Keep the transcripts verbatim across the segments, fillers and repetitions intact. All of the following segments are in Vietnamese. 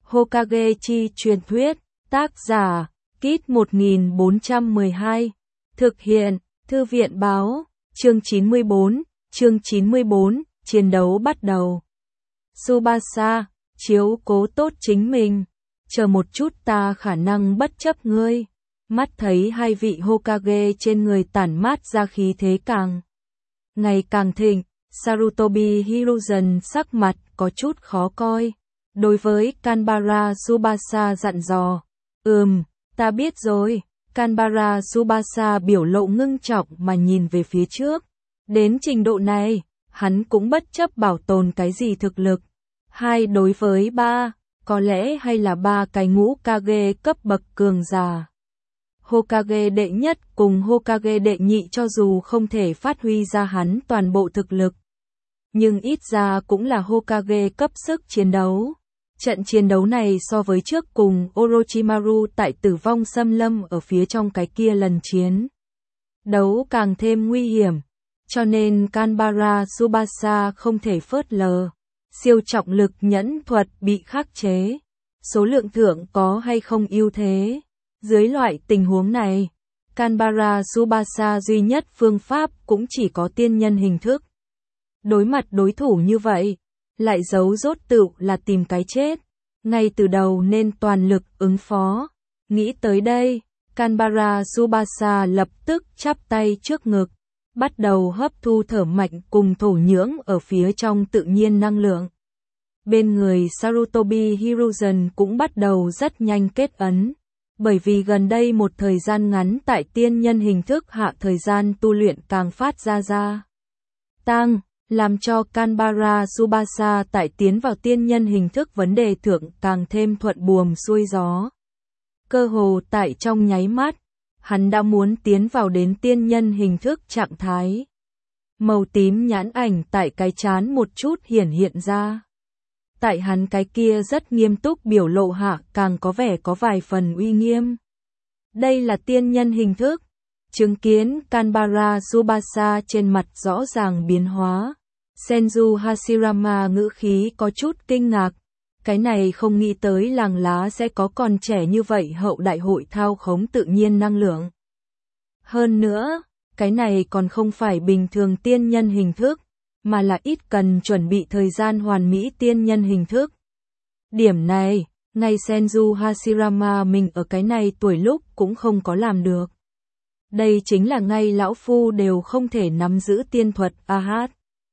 Hokage chi truyền thuyết, tác giả, Kit một nghìn bốn trăm mười hai, thực hiện, Thư viện báo, chương chín mươi bốn, chương chín mươi bốn, chiến đấu bắt đầu. Tsubasa, chiếu cố tốt chính mình, chờ một chút ta khả năng bất chấp ngươi. Mắt thấy hai vị Hokage trên người tản mát ra khí thế càng ngày càng thịnh, Sarutobi Hiruzen sắc mặt có chút khó coi. Đối với Kanbara Tsubasa dặn dò, ừm, ta biết rồi. Kanbara Tsubasa biểu lộ ngưng trọng mà nhìn về phía trước. Đến trình độ này, hắn cũng bất chấp bảo tồn cái gì thực lực. Hai đối với ba, có lẽ hay là ba cái ngũ Kage cấp bậc cường giả. Hokage đệ nhất cùng Hokage đệ nhị cho dù không thể phát huy ra hắn toàn bộ thực lực, nhưng ít ra cũng là Hokage cấp sức chiến đấu. Trận chiến đấu này so với trước cùng Orochimaru tại Tử Vong Xâm Lâm ở phía trong cái kia lần chiến đấu càng thêm nguy hiểm, cho nên Kanbara Tsubasa không thể phớt lờ. Siêu trọng lực nhẫn thuật bị khắc chế, số lượng thượng có hay không ưu thế. Dưới loại tình huống này, Kanbara Tsubasa duy nhất phương pháp cũng chỉ có tiên nhân hình thức. Đối mặt đối thủ như vậy, lại giấu rốt tựu là tìm cái chết, ngay từ đầu nên toàn lực ứng phó. Nghĩ tới đây, Kanbara Tsubasa lập tức chắp tay trước ngực, bắt đầu hấp thu thở mạnh cùng thổ nhưỡng ở phía trong tự nhiên năng lượng. Bên người Sarutobi Hiruzen cũng bắt đầu rất nhanh kết ấn, bởi vì gần đây một thời gian ngắn tại tiên nhân hình thức hạ thời gian tu luyện càng phát ra ra tăng, làm cho Kanbara Tsubasa tại tiến vào tiên nhân hình thức vấn đề thượng càng thêm thuận buồm xuôi gió. Cơ hồ tại trong nháy mắt, hắn đã muốn tiến vào đến tiên nhân hình thức trạng thái. Màu tím nhãn ảnh tại cái trán một chút hiển hiện ra. Tại hắn cái kia rất nghiêm túc biểu lộ hạ càng có vẻ có vài phần uy nghiêm. Đây là tiên nhân hình thức. Chứng kiến Kanbara Tsubasa trên mặt rõ ràng biến hóa. Senju Hashirama ngữ khí có chút kinh ngạc. Cái này không nghĩ tới làng lá sẽ có còn trẻ như vậy hậu đại hội thao khống tự nhiên năng lượng. Hơn nữa, cái này còn không phải bình thường tiên nhân hình thức, mà là ít cần chuẩn bị thời gian hoàn mỹ tiên nhân hình thức. Điểm này, ngay Senju Hashirama mình ở cái này tuổi lúc cũng không có làm được. Đây chính là ngay lão phu đều không thể nắm giữ tiên thuật a hát.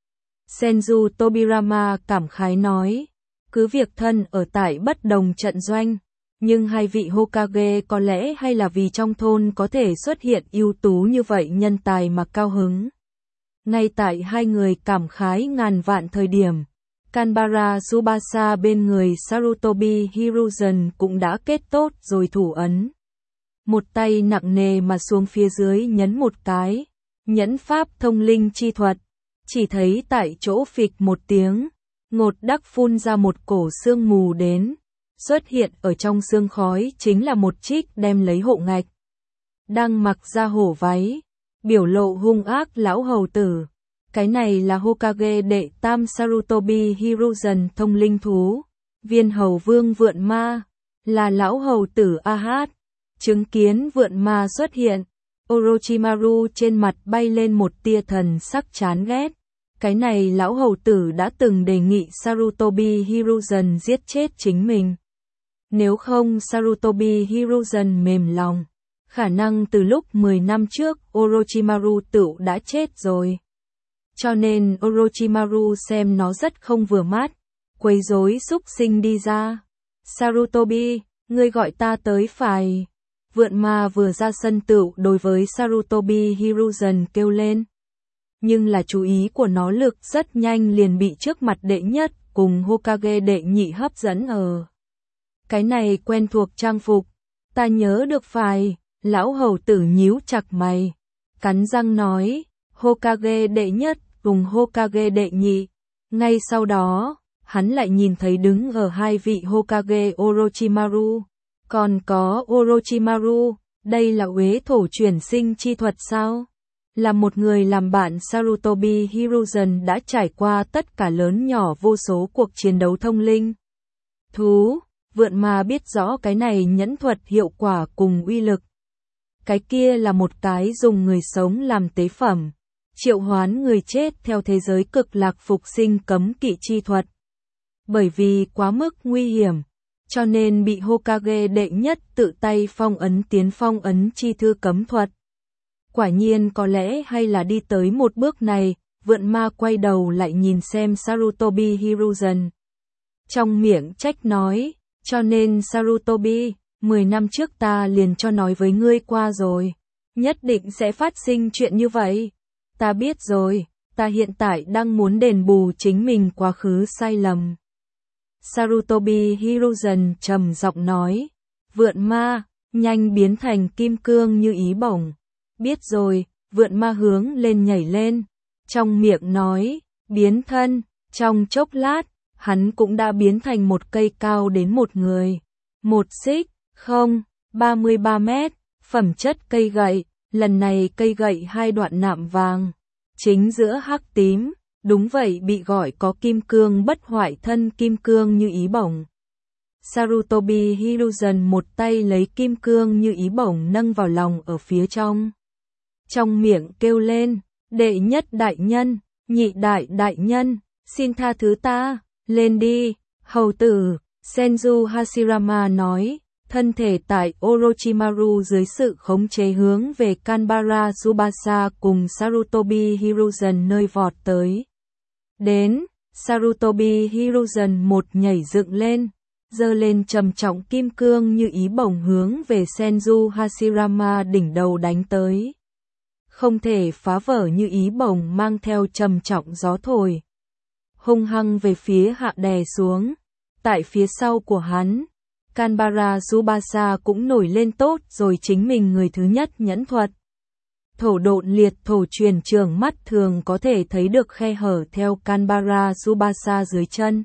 Senju Tobirama cảm khái nói, cứ việc thân ở tại bất đồng trận doanh, nhưng hai vị Hokage có lẽ hay là vì trong thôn có thể xuất hiện ưu tú như vậy nhân tài mà cao hứng. Ngay tại hai người cảm khái ngàn vạn thời điểm, Kanbara Tsubasa bên người Sarutobi Hiruzen cũng đã kết tốt rồi thủ ấn. Một tay nặng nề mà xuống phía dưới nhấn một cái, nhẫn pháp thông linh chi thuật, chỉ thấy tại chỗ phịch một tiếng, ngột đắc phun ra một cổ sương mù đến, xuất hiện ở trong sương khói chính là một trích đem lấy hộ ngạch. Đang mặc ra hổ váy, biểu lộ hung ác lão hầu tử. Cái này là Hokage đệ tam Sarutobi Hiruzen thông linh thú, viên hầu vương vượn ma, là lão hầu tử a hát. Chứng kiến vượn ma xuất hiện, Orochimaru trên mặt bay lên một tia thần sắc chán ghét. Cái này lão hầu tử đã từng đề nghị Sarutobi Hiruzen giết chết chính mình. Nếu không Sarutobi Hiruzen mềm lòng, khả năng từ lúc mười năm trước Orochimaru tự đã chết rồi. Cho nên Orochimaru xem nó rất không vừa mắt, quấy rối xúc sinh đi ra. Sarutobi, ngươi gọi ta tới phải. Vượn ma vừa ra sân tựu đối với Sarutobi Hiruzen kêu lên. Nhưng là chú ý của nó lực rất nhanh liền bị trước mặt đệ nhất cùng Hokage đệ nhị hấp dẫn ở. Cái này quen thuộc trang phục, ta nhớ được phải, lão hầu tử nhíu chặt mày, cắn răng nói, Hokage đệ nhất cùng Hokage đệ nhị. Ngay sau đó, hắn lại nhìn thấy đứng ở hai vị Hokage Orochimaru, còn có Orochimaru, đây là uế thổ chuyển sinh chi thuật sao? Là một người làm bạn Sarutobi Hiruzen đã trải qua tất cả lớn nhỏ vô số cuộc chiến đấu thông linh. Thú, Vượn ma biết rõ cái này nhẫn thuật hiệu quả cùng uy lực. Cái kia là một cái dùng người sống làm tế phẩm, triệu hoán người chết theo thế giới cực lạc phục sinh cấm kỵ chi thuật. Bởi vì quá mức nguy hiểm, cho nên bị Hokage đệ nhất tự tay phong ấn tiến phong ấn chi thư cấm thuật. Quả nhiên có lẽ hay là đi tới một bước này, vượn ma quay đầu lại nhìn xem Sarutobi Hiruzen. Trong miệng trách nói, cho nên Sarutobi, mười năm trước ta liền cho nói với ngươi qua rồi, nhất định sẽ phát sinh chuyện như vậy. Ta biết rồi, ta hiện tại đang muốn đền bù chính mình quá khứ sai lầm. Sarutobi Hiruzen trầm giọng nói, vượn ma, nhanh biến thành kim cương như ý bổng. Biết rồi, vượn ma hướng lên nhảy lên, trong miệng nói, biến thân, trong chốc lát, hắn cũng đã biến thành một cây cao đến một người. Một xích, không, ba mươi ba mét, phẩm chất cây gậy, lần này cây gậy hai đoạn nạm vàng, chính giữa hắc tím, đúng vậy bị gọi có kim cương bất hoại thân kim cương như ý bổng. Sarutobi Hiruzen một tay lấy kim cương như ý bổng nâng vào lòng ở phía trong. Trong miệng kêu lên, đệ nhất đại nhân, nhị đại đại nhân, xin tha thứ ta, lên đi, hầu tử, Senju Hashirama nói, thân thể tại Orochimaru dưới sự khống chế hướng về Kanbara Tsubasa cùng Sarutobi Hiruzen nơi vọt tới. Đến, Sarutobi Hiruzen một nhảy dựng lên, giơ lên trầm trọng kim cương như ý bổng hướng về Senju Hashirama đỉnh đầu đánh tới. Không thể phá vỡ như ý bổng mang theo trầm trọng gió thổi. Hung hăng về phía hạ đè xuống. Tại phía sau của hắn, Kanbara Tsubasa cũng nổi lên tốt rồi chính mình người thứ nhất nhẫn thuật. Thổ độn liệt thổ truyền trường mắt thường có thể thấy được khe hở theo Kanbara Tsubasa dưới chân.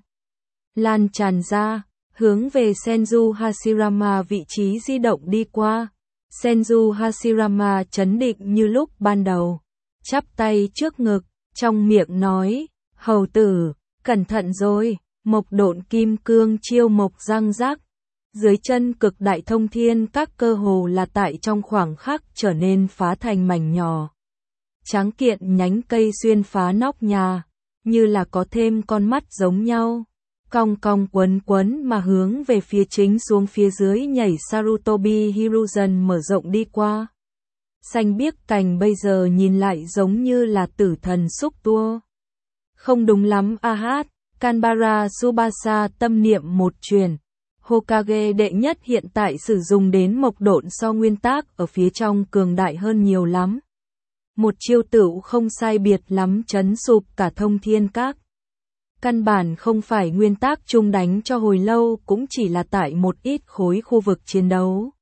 Lan tràn ra, hướng về Senju Hashirama vị trí di động đi qua. Senju Hashirama chấn định như lúc ban đầu, chắp tay trước ngực, trong miệng nói, hầu tử, cẩn thận rồi, mộc độn kim cương chiêu mộc răng rác. Dưới chân cực đại thông thiên các cơ hồ là tại trong khoảng khắc trở nên phá thành mảnh nhỏ. Tráng kiện nhánh cây xuyên phá nóc nhà, như là có thêm con mắt giống nhau. Cong cong quấn quấn mà hướng về phía chính xuống phía dưới nhảy Sarutobi Hiruzen mở rộng đi qua. Xanh biếc cành bây giờ nhìn lại giống như là tử thần xúc tua. Không đúng lắm a hát, Kanbara Tsubasa tâm niệm một truyền. Hokage đệ nhất hiện tại sử dụng đến mộc độn so nguyên tác ở phía trong cường đại hơn nhiều lắm. Một chiêu tựu không sai biệt lắm chấn sụp cả thông thiên các. Căn bản không phải nguyên tác chung đánh cho hồi lâu cũng chỉ là tại một ít khối khu vực chiến đấu.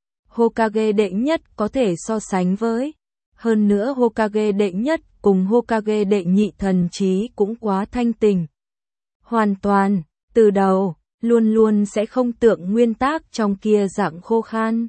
Hokage đệ nhất có thể so sánh với. Hơn nữa Hokage đệ nhất cùng Hokage đệ nhị thần trí cũng quá thanh tình. Hoàn toàn, từ đầu, luôn luôn sẽ không tượng nguyên tác trong kia dạng khô khan.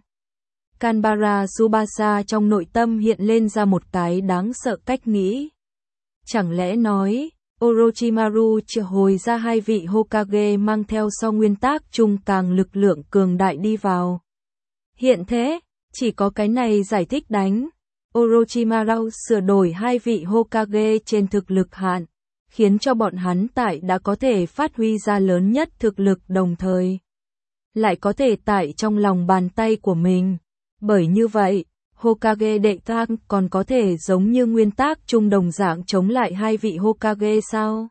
Kanbara Tsubasa trong nội tâm hiện lên ra một cái đáng sợ cách nghĩ. Chẳng lẽ nói, Orochimaru triệu hồi ra hai vị Hokage mang theo so nguyên tác chung càng lực lượng cường đại đi vào. Hiện thế, chỉ có cái này giải thích đánh. Orochimaru sửa đổi hai vị Hokage trên thực lực hạn, khiến cho bọn hắn tại đã có thể phát huy ra lớn nhất thực lực đồng thời. Lại có thể tại trong lòng bàn tay của mình. Bởi như vậy, Hokage đệ tam còn có thể giống như nguyên tác chung đồng dạng chống lại hai vị Hokage sao?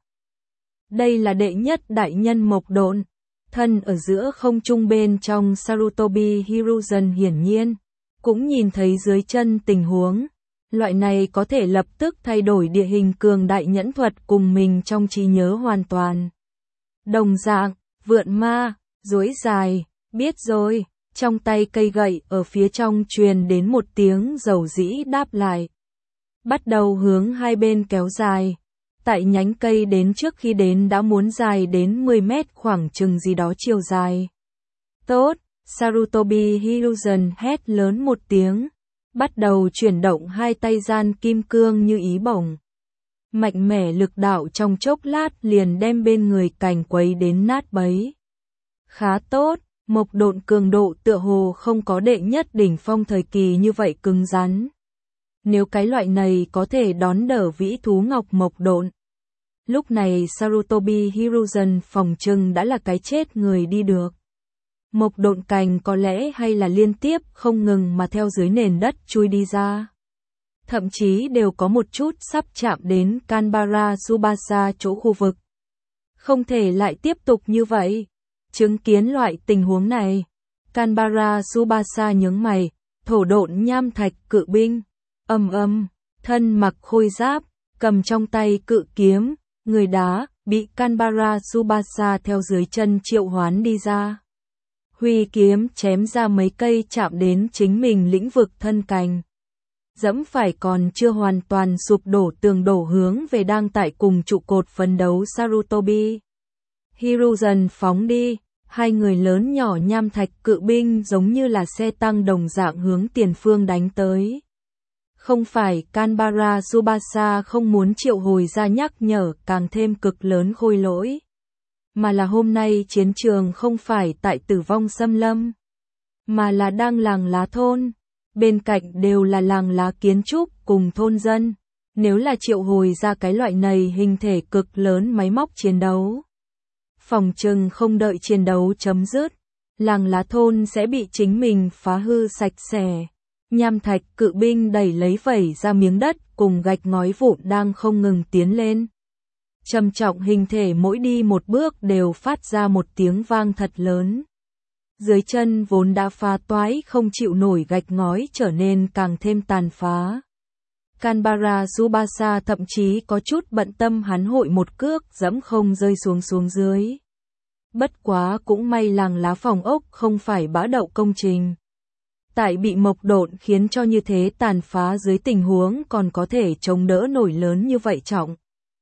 Đây là đệ nhất đại nhân mộc độn, thân ở giữa không trung bên trong Sarutobi Hiruzen hiển nhiên, cũng nhìn thấy dưới chân tình huống. Loại này có thể lập tức thay đổi địa hình cường đại nhẫn thuật cùng mình trong trí nhớ hoàn toàn. Đồng dạng, vượn ma, duỗi dài, biết rồi. Trong tay cây gậy ở phía trong truyền đến một tiếng dầu dĩ đáp lại. Bắt đầu hướng hai bên kéo dài. Tại nhánh cây đến trước khi đến đã muốn dài đến mười mét khoảng chừng gì đó chiều dài. Tốt, Sarutobi Hiruzen hét lớn một tiếng. Bắt đầu chuyển động hai tay gian kim cương như ý bổng. Mạnh mẽ lực đạo trong chốc lát liền đem bên người cành quấy đến nát bấy. Khá tốt, mộc độn cường độ tựa hồ không có đệ nhất đỉnh phong thời kỳ như vậy cứng rắn. Nếu cái loại này có thể đón đỡ vĩ thú ngọc mộc độn. Lúc này Sarutobi Hiruzen phòng trừng đã là cái chết người đi được. Mộc độn cành có lẽ hay là liên tiếp không ngừng mà theo dưới nền đất chui đi ra. Thậm chí đều có một chút sắp chạm đến Kanbara Tsubasa chỗ khu vực. Không thể lại tiếp tục như vậy. Chứng kiến loại tình huống này, Kanbara Tsubasa nhướng mày, thổ độn nham thạch cự binh, âm âm, thân mặc khôi giáp, cầm trong tay cự kiếm, người đá, bị Kanbara Tsubasa theo dưới chân triệu hoán đi ra. Huy kiếm chém ra mấy cây chạm đến chính mình lĩnh vực thân cành. Dẫm phải còn chưa hoàn toàn sụp đổ tường đổ hướng về đang tại cùng trụ cột phấn đấu Sarutobi Hiruzen phóng đi, hai người lớn nhỏ nham thạch cự binh giống như là xe tăng đồng dạng hướng tiền phương đánh tới. Không phải Kanbara Tsubasa không muốn triệu hồi ra nhắc nhở càng thêm cực lớn khôi lỗi, mà là hôm nay chiến trường không phải tại Tử Vong Xâm Lâm, mà là đang làng lá thôn. Bên cạnh đều là làng lá kiến trúc cùng thôn dân. Nếu là triệu hồi ra cái loại này hình thể cực lớn máy móc chiến đấu, phòng trừng không đợi chiến đấu chấm dứt, làng lá thôn sẽ bị chính mình phá hư sạch sẽ. Nham thạch cự binh đẩy lấy vẩy ra miếng đất cùng gạch ngói vụn đang không ngừng tiến lên. Trầm trọng hình thể mỗi đi một bước đều phát ra một tiếng vang thật lớn. Dưới chân vốn đã phá toái không chịu nổi gạch ngói trở nên càng thêm tàn phá. Kanbara Tsubasa thậm chí có chút bận tâm hắn hội một cước dẫm không rơi xuống xuống dưới. Bất quá cũng may làng lá phòng ốc không phải bã đậu công trình. Tại bị mộc độn khiến cho như thế tàn phá dưới tình huống còn có thể chống đỡ nổi lớn như vậy trọng.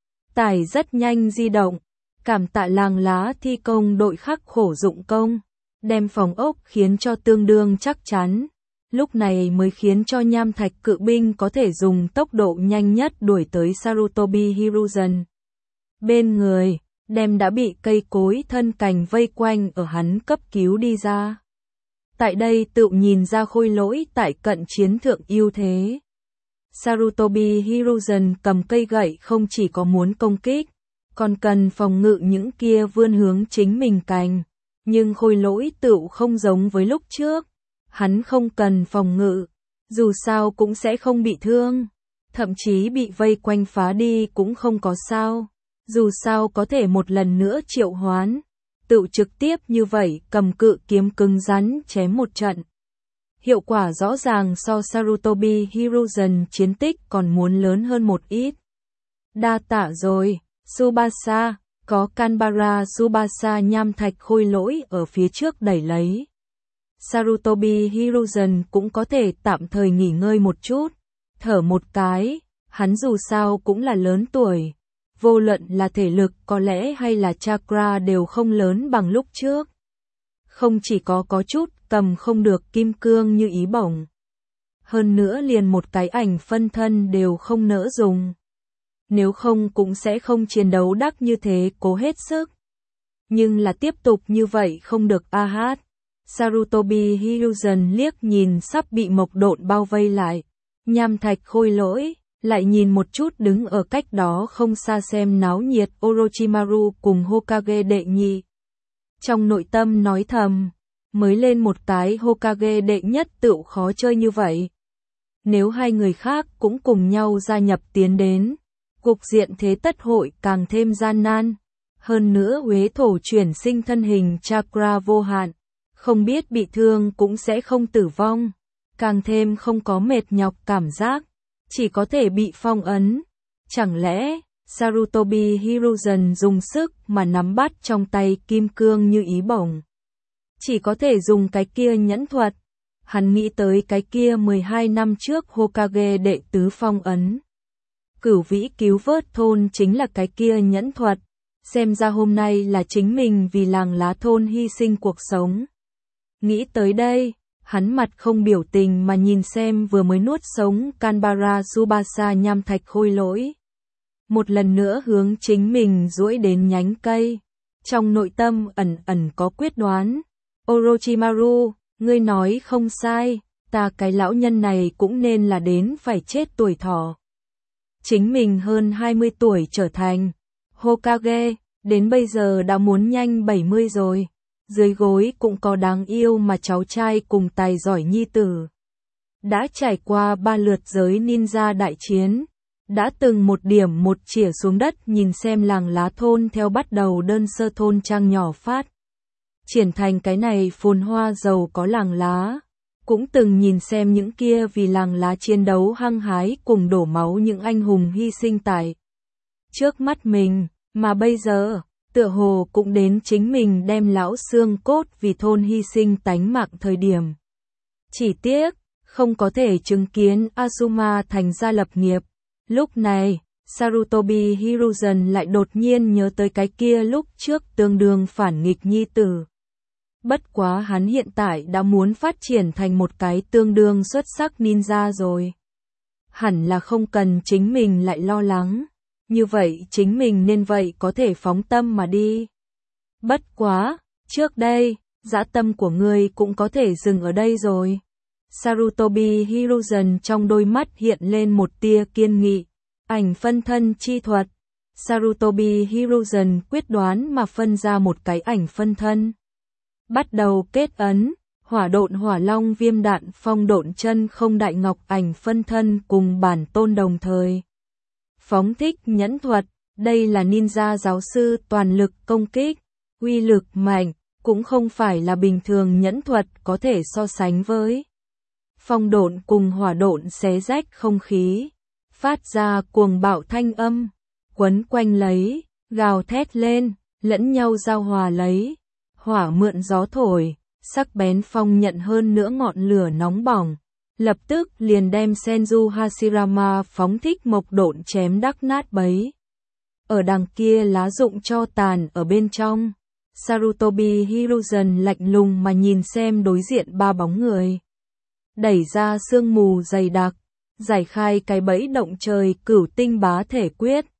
Tài rất nhanh di động, cảm tạ làng lá thi công đội khắc khổ dụng công, đem phòng ốc khiến cho tương đương chắc chắn. Lúc này mới khiến cho nham thạch cự binh có thể dùng tốc độ nhanh nhất đuổi tới Sarutobi Hiruzen. Bên người, đem đã bị cây cối thân cành vây quanh ở hắn cấp cứu đi ra. Tại đây tự nhìn ra khôi lỗi tại cận chiến thượng ưu thế. Sarutobi Hiruzen cầm cây gậy không chỉ có muốn công kích, còn cần phòng ngự những kia vươn hướng chính mình cành. Nhưng khôi lỗi tự không giống với lúc trước. Hắn không cần phòng ngự, dù sao cũng sẽ không bị thương, thậm chí bị vây quanh phá đi cũng không có sao, dù sao có thể một lần nữa triệu hoán, tự trực tiếp như vậy cầm cự kiếm cứng rắn chém một trận. Hiệu quả rõ ràng so Sarutobi Hiruzen chiến tích còn muốn lớn hơn một ít. Đa tạ rồi, Tsubasa, có Kanbara Tsubasa nham thạch khôi lỗi ở phía trước đẩy lấy. Sarutobi Hiruzen cũng có thể tạm thời nghỉ ngơi một chút, thở một cái, hắn dù sao cũng là lớn tuổi, vô luận là thể lực có lẽ hay là chakra đều không lớn bằng lúc trước. Không chỉ có có chút cầm không được kim cương như ý bổng, hơn nữa liền một cái ảnh phân thân đều không nỡ dùng. Nếu không cũng sẽ không chiến đấu đắc như thế cố hết sức. Nhưng là tiếp tục như vậy không được a hát. Sarutobi Hiruzen liếc nhìn sắp bị mộc độn bao vây lại. Nham thạch khôi lỗi, lại nhìn một chút đứng ở cách đó không xa xem náo nhiệt Orochimaru cùng Hokage đệ nhị. Trong nội tâm nói thầm, mới lên một cái Hokage đệ nhất tựu khó chơi như vậy. Nếu hai người khác cũng cùng nhau gia nhập tiến đến, cục diện thế tất hội càng thêm gian nan. Hơn nữa Huế thổ chuyển sinh thân hình chakra vô hạn, không biết bị thương cũng sẽ không tử vong, càng thêm không có mệt nhọc cảm giác, chỉ có thể bị phong ấn. Chẳng lẽ Sarutobi Hiruzen dùng sức mà nắm bắt trong tay kim cương như ý bổng, chỉ có thể dùng cái kia nhẫn thuật. Hắn nghĩ tới cái kia mười hai năm trước Hokage đệ tứ phong ấn. Cửu vĩ cứu vớt thôn chính là cái kia nhẫn thuật, xem ra hôm nay là chính mình vì làng lá thôn hy sinh cuộc sống. Nghĩ tới đây, hắn mặt không biểu tình mà nhìn xem vừa mới nuốt sống Kanbara Tsubasa nham thạch khôi lỗi. Một lần nữa hướng chính mình duỗi đến nhánh cây. trong nội tâm ẩn ẩn có quyết đoán. Orochimaru, ngươi nói không sai, ta cái lão nhân này cũng nên là đến phải chết tuổi thọ. Chính mình hơn hai mươi tuổi trở thành Hokage, đến bây giờ đã muốn nhanh bảy mươi rồi. Dưới gối cũng có đáng yêu mà cháu trai cùng tài giỏi nhi tử. Đã trải qua ba lượt giới ninja đại chiến. Đã từng một điểm một chĩa xuống đất nhìn xem làng lá thôn theo bắt đầu đơn sơ thôn trang nhỏ phát. Triển thành cái này phồn hoa giàu có làng lá. Cũng từng nhìn xem những kia vì làng lá chiến đấu hăng hái cùng đổ máu những anh hùng hy sinh tại trước mắt mình, mà bây giờ, tựa hồ cũng đến chính mình đem lão xương cốt vì thôn hy sinh tánh mạng thời điểm. Chỉ tiếc, không có thể chứng kiến Azuma thành gia lập nghiệp. Lúc này, Sarutobi Hiruzen lại đột nhiên nhớ tới cái kia lúc trước tương đương phản nghịch nhi tử. Bất quá hắn hiện tại đã muốn phát triển thành một cái tương đương xuất sắc ninja rồi. Hẳn là không cần chính mình lại lo lắng. Như vậy chính mình nên vậy có thể phóng tâm mà đi. Bất quá, trước đây, dã tâm của ngươi cũng có thể dừng ở đây rồi. Sarutobi Hiruzen trong đôi mắt hiện lên một tia kiên nghị. Ảnh phân thân chi thuật. Sarutobi Hiruzen quyết đoán mà phân ra một cái ảnh phân thân. Bắt đầu kết ấn, hỏa độn hỏa long viêm đạn phong độn chân không đại ngọc ảnh phân thân cùng bản tôn đồng thời. Phóng thích nhẫn thuật, đây là ninja giáo sư toàn lực công kích, uy lực mạnh, cũng không phải là bình thường nhẫn thuật có thể so sánh với. Phong độn cùng hỏa độn xé rách không khí, phát ra cuồng bạo thanh âm, quấn quanh lấy, gào thét lên, lẫn nhau giao hòa lấy. Hỏa mượn gió thổi, sắc bén phong nhận hơn nữa ngọn lửa nóng bỏng, lập tức liền đem Senju Hashirama phóng thích mộc độn chém đắc nát bấy. Ở đằng kia lá rụng cho tàn ở bên trong, Sarutobi Hiruzen lạnh lùng mà nhìn xem đối diện ba bóng người. Đẩy ra sương mù dày đặc, giải khai cái bẫy động trời cửu tinh bá thể quyết.